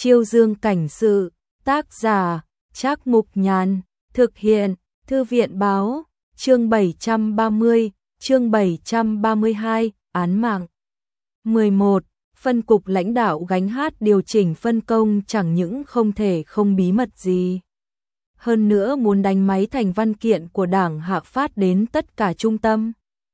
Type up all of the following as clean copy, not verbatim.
Chiêu Dương cảnh sự, tác giả, Trác Mục Nhàn, thực hiện, Thư viện báo, chương 730, chương 732, án mạng. 11. Phân cục lãnh đạo gánh hát điều chỉnh phân công chẳng những không thể không bí mật gì. Hơn nữa muốn đánh máy thành văn kiện của Đảng hạ phát đến tất cả trung tâm,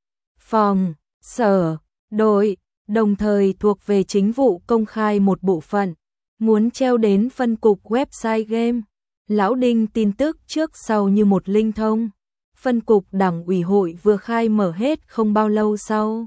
phòng, sở, đội, đồng thời thuộc về chính vụ công khai một bộ phận, muốn treo đến phân cục website game. Lão Đinh tin tức trước sau như một linh thông. Phân cục Đảng ủy hội vừa khai mở hết không bao lâu sau,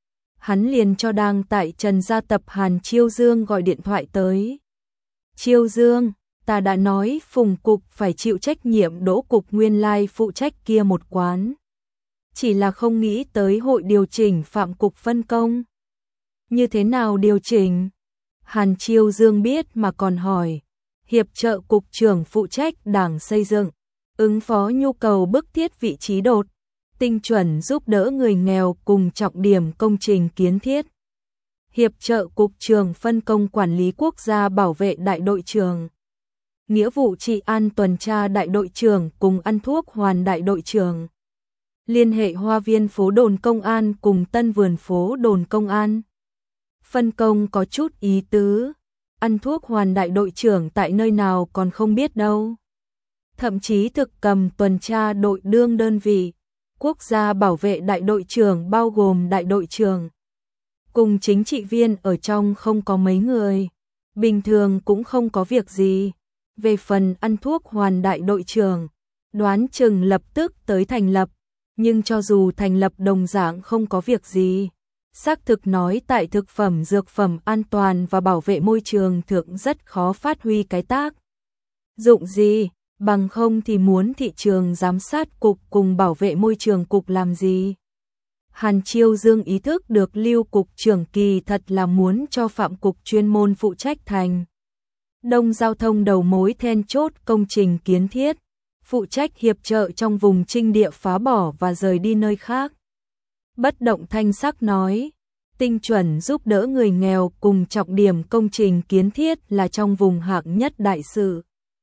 hắn liền cho đang tại Trần Gia Tập Hàn Chiêu Dương gọi điện thoại tới. Chiêu Dương, ta đã nói Phùng cục phải chịu trách nhiệm, Đỗ cục nguyên lai phụ trách kia một quán. Chỉ là không nghĩ tới hội điều chỉnh Phạm cục phân công. Như thế nào điều chỉnh? Hàn Chiêu Dương biết mà còn hỏi. Hiệp trợ cục trưởng phụ trách Đảng xây dựng, ứng phó nhu cầu bức thiết vị trí đột, tinh chuẩn giúp đỡ người nghèo cùng trọng điểm công trình kiến thiết. Hiệp trợ cục trưởng phân công quản lý quốc gia bảo vệ đại đội trưởng, nghĩa vụ trị an tuần tra đại đội trưởng cùng ăn thuốc hoàn đại đội trưởng. Liên hệ Hoa viên phố đồn công an cùng Tân vườn phố đồn công an. Phân công có chút ý tứ. Ăn thuốc hoàn đại đội trưởng tại nơi nào còn không biết đâu. Thậm chí thực cầm tuần tra đội đương đơn vị. Quốc gia bảo vệ đại đội trưởng bao gồm đại đội trưởng cùng chính trị viên ở trong không có mấy người. Bình thường cũng không có việc gì. Về phần ăn thuốc hoàn đại đội trưởng, đoán chừng lập tức tới thành lập. Nhưng cho dù thành lập đồng dạng không có việc gì. Xác thực nói tại thực phẩm dược phẩm an toàn và bảo vệ môi trường thượng rất khó phát huy cái tác dụng gì, bằng không thì muốn thị trường giám sát cục cùng bảo vệ môi trường cục làm gì. Hàn Chiêu Dương ý thức được Lưu cục trưởng kỳ thật là muốn cho Phạm cục chuyên môn phụ trách thành đông giao thông đầu mối then chốt công trình kiến thiết, phụ trách hiệp trợ trong vùng trinh địa phá bỏ và rời đi nơi khác. Bất động thanh sắc nói, tinh chuẩn giúp đỡ người nghèo cùng trọng điểm công trình kiến thiết là trong vùng hạng nhất đại sự.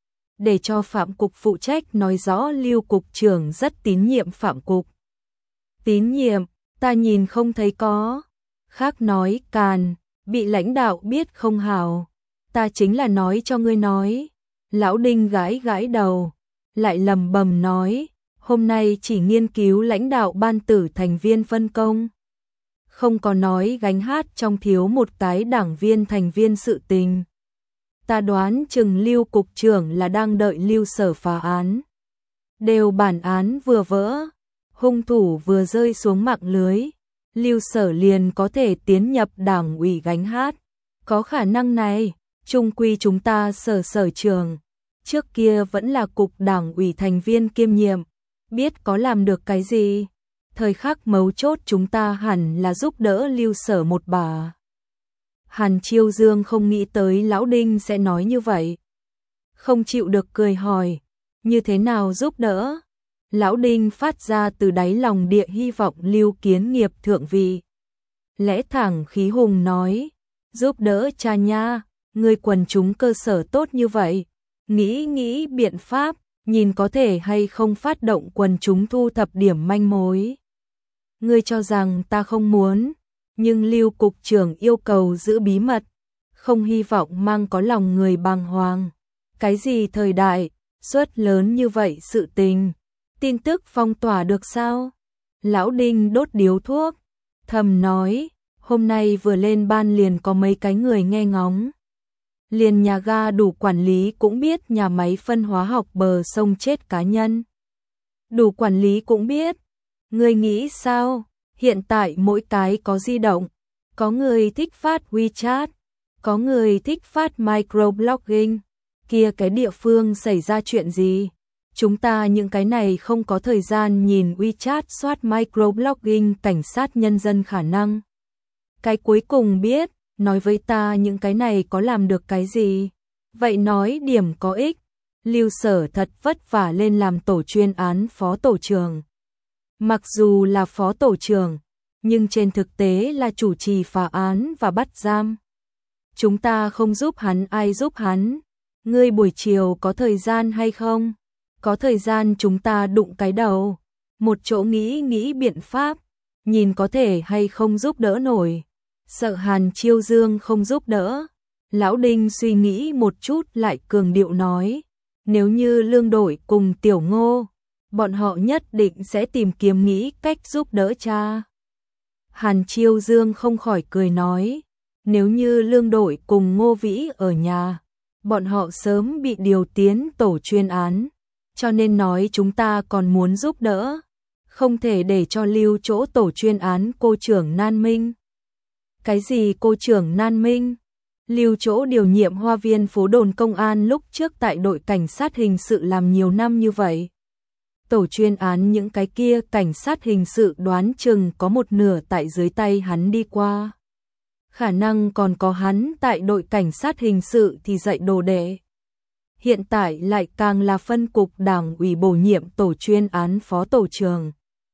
Để cho Phạm cục phụ trách nói rõ Lưu cục trưởng rất tín nhiệm Phạm cục. Tín nhiệm, ta nhìn không thấy có. Khác nói càn, bị lãnh đạo biết không hảo. Ta chính là nói cho ngươi nói. Lão Đinh gãi gãi đầu, lại lầm bầm nói. Hôm nay chỉ nghiên cứu lãnh đạo ban tử thành viên phân công. Không có nói gánh hát trong thiếu một cái đảng viên thành viên sự tình. Ta đoán chừng Lưu cục trưởng là đang đợi Lưu sở phá án. Đều bản án vừa vỡ, hung thủ vừa rơi xuống mạng lưới. Lưu sở liền có thể tiến nhập đảng ủy gánh hát. Có khả năng này, chung quy chúng ta sở trường. Trước kia vẫn là cục đảng ủy thành viên kiêm nhiệm. Biết có làm được cái gì? Thời khắc mấu chốt chúng ta hẳn là giúp đỡ Lưu sở một bà. Hàn Chiêu Dương không nghĩ tới Lão Đinh sẽ nói như vậy. Không chịu được cười hỏi, như thế nào giúp đỡ? Lão Đinh phát ra từ đáy lòng địa hy vọng Lưu kiến nghiệp thượng vị. Lẽ thẳng khí hùng nói, giúp đỡ cha nha, người quần chúng cơ sở tốt như vậy. Nghĩ biện pháp, nhìn có thể hay không phát động quần chúng thu thập điểm manh mối. Ngươi cho rằng ta không muốn, nhưng Lưu cục trưởng yêu cầu giữ bí mật, không hy vọng mang có lòng người bàng hoàng. Cái gì thời đại, suất lớn như vậy sự tình, tin tức phong tỏa được sao? Lão Đinh đốt điếu thuốc, thầm nói, hôm nay vừa lên ban liền có mấy cái người nghe ngóng. Liền nhà ga đủ quản lý cũng biết nhà máy phân hóa học bờ sông chết cá nhân. Đủ quản lý cũng biết. Ngươi nghĩ sao? Hiện tại mỗi cái có di động. Có người thích phát WeChat. Có người thích phát microblogging. Kia cái địa phương xảy ra chuyện gì? Chúng ta những cái này không có thời gian nhìn WeChat soát microblogging cảnh sát nhân dân khả năng. Cái cuối cùng biết. Nói với ta những cái này có làm được cái gì? Vậy nói điểm có ích. Lưu sở thật vất vả lên làm tổ chuyên án phó tổ trưởng. Mặc dù là phó tổ trưởng, nhưng trên thực tế là chủ trì phá án và bắt giam. chúng ta không giúp hắn ai giúp hắn? Ngươi buổi chiều có thời gian hay không? Có thời gian chúng ta đụng cái đầu, một chỗ nghĩ biện pháp, nhìn có thể hay không giúp đỡ nổi. Sợ Hàn Chiêu Dương không giúp đỡ. Lão Đinh suy nghĩ một chút lại cường điệu nói, nếu như Lương Đổi cùng Tiểu Ngô, bọn họ nhất định sẽ tìm kiếm nghĩ cách giúp đỡ cha. Hàn Chiêu Dương không khỏi cười nói, nếu như Lương Đổi cùng Ngô Vĩ ở nhà, bọn họ sớm bị điều tiến tổ chuyên án, cho nên nói chúng ta còn muốn giúp đỡ, không thể để cho lưu chỗ tổ chuyên án cô trưởng Nan Minh. Cái gì cô trưởng Nan Minh? Lưu chỗ điều nhiệm Hoa Viên phố đồn công an lúc trước tại đội cảnh sát hình sự làm nhiều năm như vậy. Tổ chuyên án những cái kia cảnh sát hình sự đoán chừng có một nửa tại dưới tay hắn đi qua. Khả năng còn có hắn tại đội cảnh sát hình sự thì dạy đồ đệ. Hiện tại lại càng là phân cục đảng ủy bổ nhiệm tổ chuyên án phó tổ trưởng.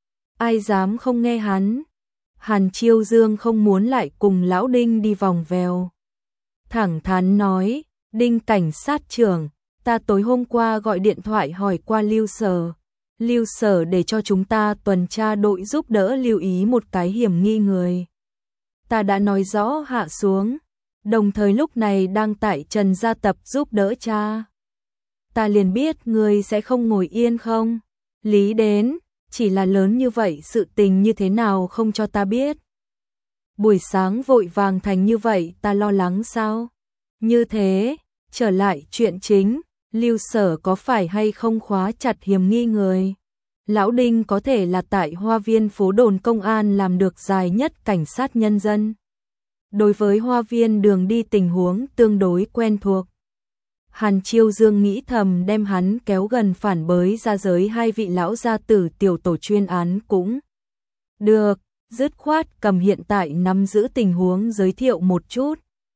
Ai dám không nghe hắn? Hàn Chiêu Dương không muốn lại cùng lão Đinh đi vòng vèo. Thẳng thắn nói, Đinh cảnh sát trưởng, ta tối hôm qua gọi điện thoại hỏi qua Lưu Sở. Lưu Sở để cho chúng ta tuần tra đội giúp đỡ lưu ý một cái hiểm nghi người. Ta đã nói rõ hạ xuống, đồng thời lúc này đang tại Trần Gia Tập giúp đỡ cha. Ta liền biết người sẽ không ngồi yên không? Lý đến, chỉ là lớn như vậy sự tình như thế nào không cho ta biết. Buổi sáng vội vàng thành như vậy ta lo lắng sao? Như thế, trở lại chuyện chính, Lưu Sở có phải hay không khóa chặt hiểm nghi người? Lão Đinh có thể là tại Hoa Viên phố đồn công an làm được dài nhất cảnh sát nhân dân. Đối với Hoa Viên đường đi tình huống tương đối quen thuộc. Hàn Chiêu Dương nghĩ thầm đem hắn kéo gần phản bới ra giới hai vị lão gia tử tiểu tổ chuyên án cũng được, dứt khoát cầm hiện tại nắm giữ tình huống giới thiệu một chút.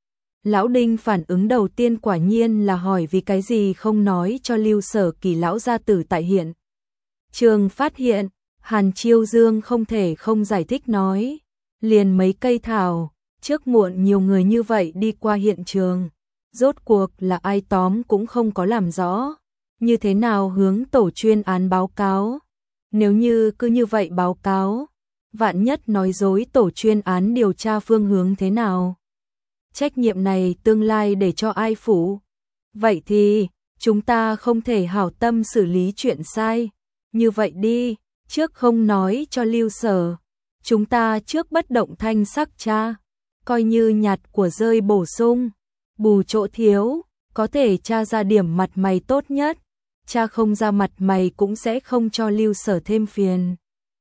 Lão Đinh phản ứng đầu tiên quả nhiên là hỏi vì cái gì không nói cho Lưu Sở Kỳ lão gia tử tại hiện trường phát hiện. Hàn Chiêu Dương không thể không giải thích nói, liền mấy cây thảo, trước muộn nhiều người như vậy đi qua hiện trường, rốt cuộc là ai tóm cũng không có làm rõ, như thế nào hướng tổ chuyên án báo cáo. Nếu như cứ như vậy báo cáo, vạn nhất nói dối tổ chuyên án điều tra phương hướng thế nào? Trách nhiệm này tương lai để cho ai phụ? Vậy thì, chúng ta không thể hảo tâm xử lý chuyện sai. Như vậy đi, trước không nói cho Lưu Sở, chúng ta trước bất động thanh sắc tra, coi như nhặt của rơi bổ sung, bù chỗ thiếu, có thể tra ra điểm mặt mày tốt nhất, tra không ra mặt mày cũng sẽ không cho Lưu Sở thêm phiền.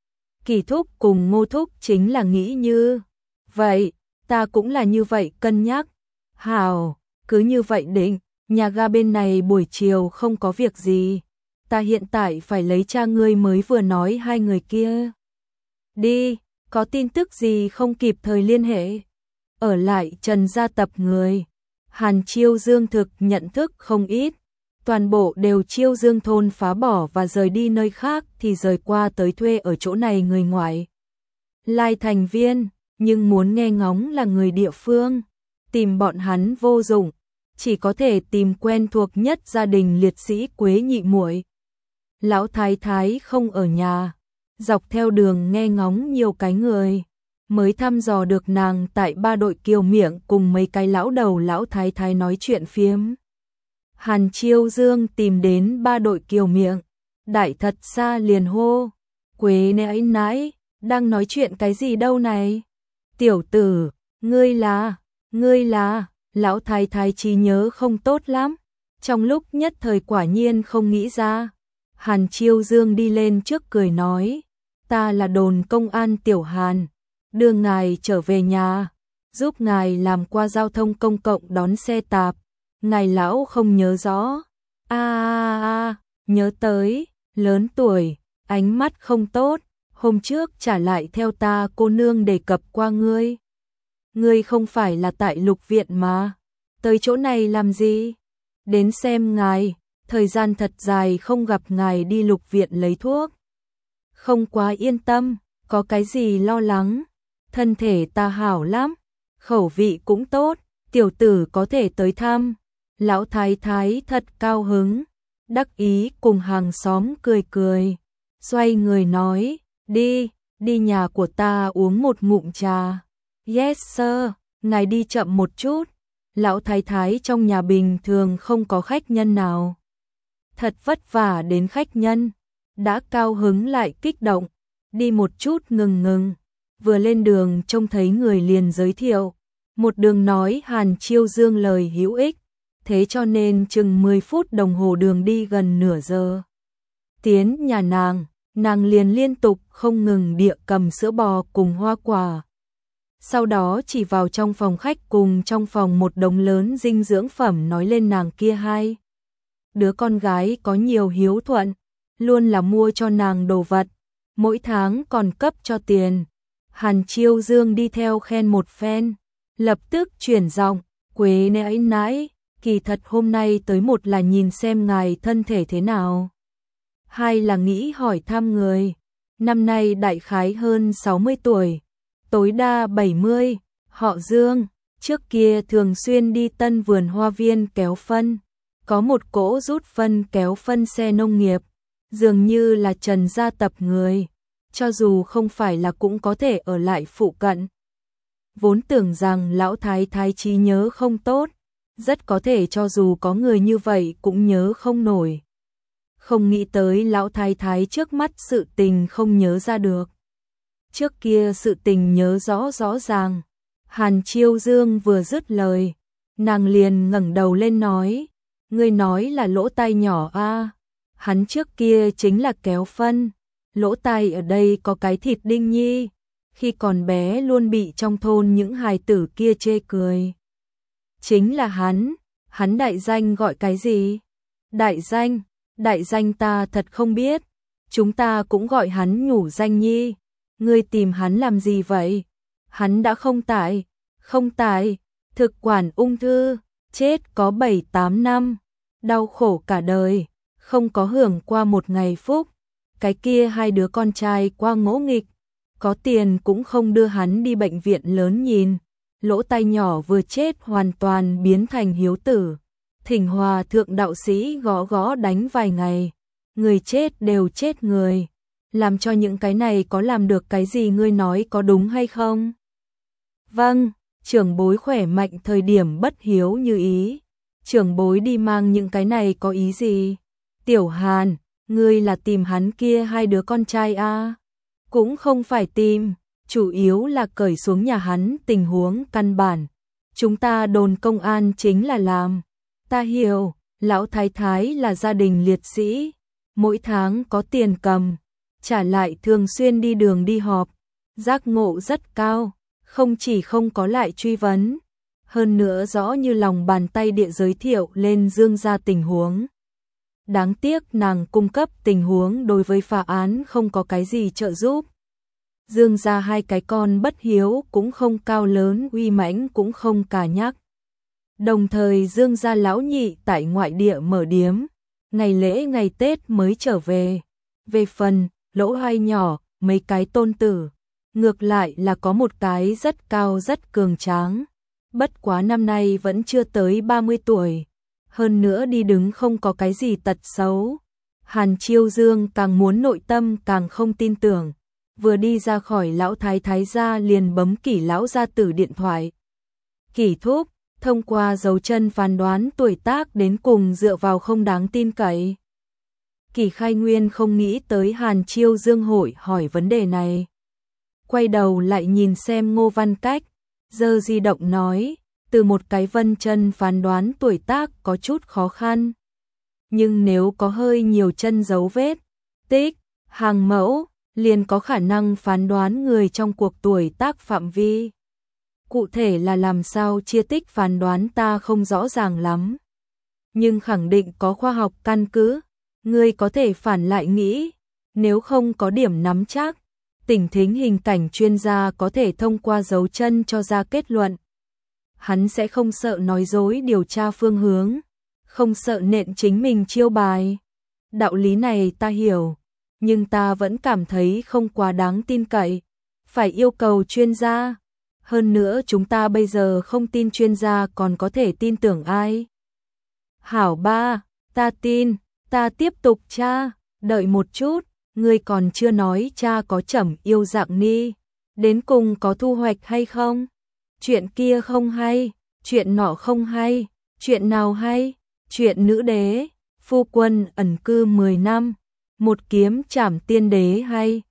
Kỳ Thúc cùng Ngô Thúc chính là nghĩ như vậy, ta cũng là như vậy cân nhắc. Hảo, cứ như vậy định, nhà ga bên này buổi chiều không có việc gì. Ta hiện tại phải lấy cha ngươi mới vừa nói hai người kia. Đi, có tin tức gì không kịp thời liên hệ. Ở lại Trần Gia Tập người. Hàn Chiêu Dương thực nhận thức không ít. Toàn bộ đều Chiêu Dương thôn phá bỏ và rời đi nơi khác thì rời qua tới thuê ở chỗ này người ngoại. Lai thành viên, nhưng muốn nghe ngóng là người địa phương. Tìm bọn hắn vô dụng, chỉ có thể tìm quen thuộc nhất gia đình liệt sĩ Quế nhị muội. Lão thái thái không ở nhà, dọc theo đường nghe ngóng nhiều cái người, mới thăm dò được nàng tại ba đội kiều miệng cùng mấy cái lão đầu lão thái thái nói chuyện phiếm. Hàn Chiêu Dương tìm đến ba đội kiều miệng, đại thật xa liền hô, Quế nãy nãy, đang nói chuyện cái gì đâu này? Tiểu tử, ngươi là, lão thái thái trí nhớ không tốt lắm, trong lúc nhất thời quả nhiên không nghĩ ra. Hàn Chiêu Dương đi lên trước cười nói, ta là đồn công an Tiểu Hàn, đưa ngài trở về nhà, giúp ngài làm qua giao thông công cộng đón xe tạp, ngài lão không nhớ rõ. Nhớ tới, lớn tuổi, ánh mắt không tốt, hôm trước trả lại theo ta cô nương đề cập qua ngươi. Ngươi không phải là tại Lục Viện mà, tới chỗ này làm gì? Đến xem ngài. Thời gian thật dài không gặp ngài đi Lục Viện lấy thuốc. Không quá yên tâm, có cái gì lo lắng. Thân thể ta hảo lắm, khẩu vị cũng tốt, tiểu tử có thể tới thăm. Lão thái thái thật cao hứng, đắc ý cùng hàng xóm cười cười, xoay người nói, đi nhà của ta uống một ngụm trà. Yes sir, ngài đi chậm một chút. Lão thái thái trong nhà bình thường không có khách nhân nào. Thật vất vả đến khách nhân, đã cao hứng lại kích động, đi một chút ngừng. Vừa lên đường trông thấy người liền giới thiệu, một đường nói Hàn Chiêu Dương lời hữu ích, thế cho nên chừng 10 phút đồng hồ đường đi gần nửa giờ. Tiến nhà nàng liền liên tục không ngừng địa cầm sữa bò cùng hoa quả. Sau đó chỉ vào trong phòng khách cùng trong phòng một đống lớn dinh dưỡng phẩm nói lên nàng kia hai đứa con gái có nhiều hiếu thuận, luôn là mua cho nàng đồ vật, mỗi tháng còn cấp cho tiền. Hàn Chiêu Dương đi theo khen một phen, lập tức chuyển giọng, Quế nãi, kỳ thật hôm nay tới một là nhìn xem ngài thân thể thế nào, hai là nghĩ hỏi thăm người, năm nay đại khái hơn 60 tuổi, tối đa 70, họ Dương, trước kia thường xuyên đi Tân Vườn Hoa Viên kéo phân, có một cỗ rút phân kéo phân xe nông nghiệp, dường như là Trần gia tập người, cho dù không phải là cũng có thể ở lại phụ cận. Vốn tưởng rằng lão thái thái trí nhớ không tốt, rất có thể cho dù có người như vậy cũng nhớ không nổi. Không nghĩ tới lão thái thái trước mắt sự tình không nhớ ra được. Trước kia sự tình nhớ rõ ràng. Hàn Chiêu Dương vừa dứt lời, nàng liền ngẩng đầu lên nói, ngươi nói là lỗ tai nhỏ a? Hắn trước kia chính là kéo phân, lỗ tai ở đây có cái thịt đinh nhi, khi còn bé luôn bị trong thôn những hài tử kia chê cười. Chính là hắn đại danh gọi cái gì? Đại danh ta thật không biết, chúng ta cũng gọi hắn nhủ danh nhi, ngươi tìm hắn làm gì vậy? Hắn đã không tại, thực quản ung thư, chết có 7-8 năm, đau khổ cả đời, không có hưởng qua một ngày phúc, cái kia hai đứa con trai qua ngỗ nghịch, có tiền cũng không đưa hắn đi bệnh viện lớn nhìn, lỗ tai nhỏ vừa chết hoàn toàn biến thành hiếu tử, thỉnh hòa thượng đạo sĩ gõ đánh vài ngày, người chết đều chết người, làm cho những cái này có làm được cái gì ngươi nói có đúng hay không? Vâng, trưởng bối khỏe mạnh thời điểm bất hiếu như ý, trưởng bối đi mang những cái này có ý gì? Tiểu Hàn, ngươi là tìm hắn kia hai đứa con trai a? Cũng không phải tìm, chủ yếu là cởi xuống nhà hắn tình huống căn bản. Chúng ta đồn công an chính là làm. Ta hiểu, lão thái thái là gia đình liệt sĩ, mỗi tháng có tiền cầm, trả lại thường xuyên đi đường đi họp, giác ngộ rất cao, không chỉ không có lại truy vấn, hơn nữa rõ như lòng bàn tay địa giới thiệu lên Dương gia tình huống. Đáng tiếc nàng cung cấp tình huống đối với phá án không có cái gì trợ giúp. Dương gia hai cái con bất hiếu cũng không cao lớn uy mãnh cũng không cả nhắc. Đồng thời Dương gia lão nhị tại ngoại địa mở điếm, ngày lễ ngày Tết mới trở về. Về phần lỗ hai nhỏ, mấy cái tôn tử, ngược lại là có một cái rất cao rất cường tráng, bất quá năm nay vẫn chưa tới 30 tuổi, hơn nữa đi đứng không có cái gì tật xấu. Hàn Chiêu Dương càng muốn nội tâm càng không tin tưởng, vừa đi ra khỏi lão thái thái gia liền bấm Kỷ lão gia tử điện thoại. Kỷ thúc, thông qua dấu chân phán đoán tuổi tác đến cùng dựa vào không đáng tin cậy. Kỷ Khai Nguyên không nghĩ tới Hàn Chiêu Dương hội hỏi vấn đề này. Quay đầu lại nhìn xem Ngô Văn Cách, giơ di động nói, từ một cái vân chân phán đoán tuổi tác có chút khó khăn. Nhưng nếu có hơi nhiều chân dấu vết, tích, hàng mẫu, liền có khả năng phán đoán người trong cuộc tuổi tác phạm vi. Cụ thể là làm sao chia tích phán đoán ta không rõ ràng lắm. Nhưng khẳng định có khoa học căn cứ, ngươi có thể phản lại nghĩ, nếu không có điểm nắm chắc, tỉnh thính hình cảnh chuyên gia có thể thông qua dấu chân cho ra kết luận. Hắn sẽ không sợ nói dối điều tra phương hướng, không sợ nện chính mình chiêu bài. Đạo lý này ta hiểu, nhưng ta vẫn cảm thấy không quá đáng tin cậy, phải yêu cầu chuyên gia. Hơn nữa chúng ta bây giờ không tin chuyên gia còn có thể tin tưởng ai? Hảo ba, ta tin, ta tiếp tục tra, đợi một chút, ngươi còn chưa nói cha có Trầm yêu Dạng Ni, đến cùng có thu hoạch hay không? Chuyện kia không hay, chuyện nọ không hay, chuyện nào hay? Chuyện nữ đế, phu quân ẩn cư 10 năm, một kiếm trảm tiên đế hay?